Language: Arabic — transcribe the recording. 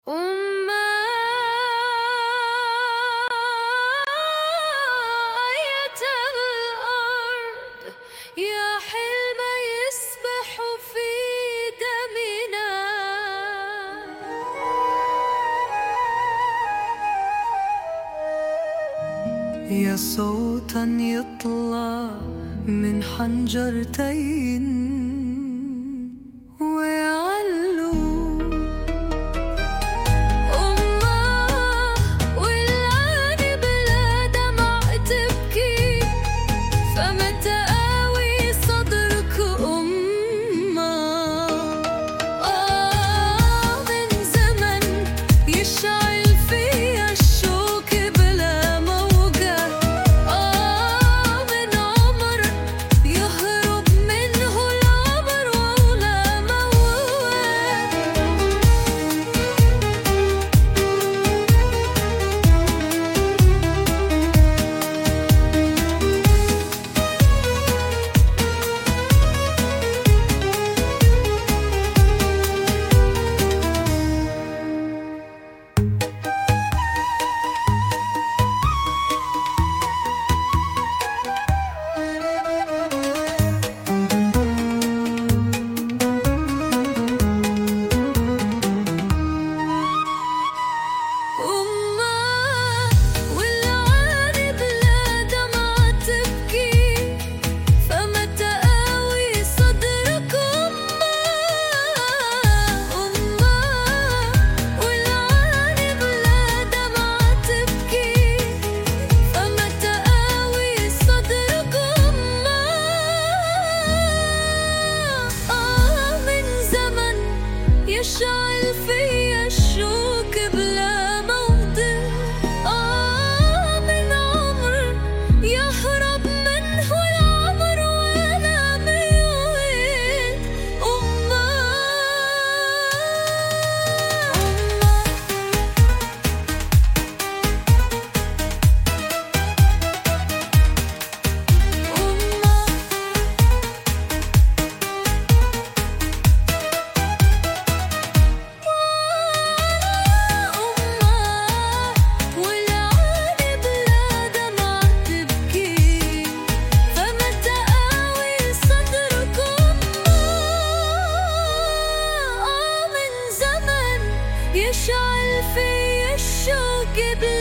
أمّا آية الأرض يا حلم يسبح في دمنا، يا صوتاً يطلع من حنجرتين ويعلو. أمّا والآن بلا دمع تبكي، فمتى آوي صدرك أمّا؟ من زمن يشعل فيا الشوق بلا موجة، من عمر يهرب منه العمر ولا موال. أمّا والآن بلا دمع تبكي، فمتى آوي صدرك أمّا؟ أمّا والآن بلا دمع تبكي، فمتى آوي صدرك أمّا؟ من زمن يشعل فيا الشوق بلا موضع، من عمر يهرب منه العمر ولا ميوت. أمّا والآن بلا دمع تبكي، فمتى آوي صدرك أمّا؟ من زمن يشعل في الشوق بلا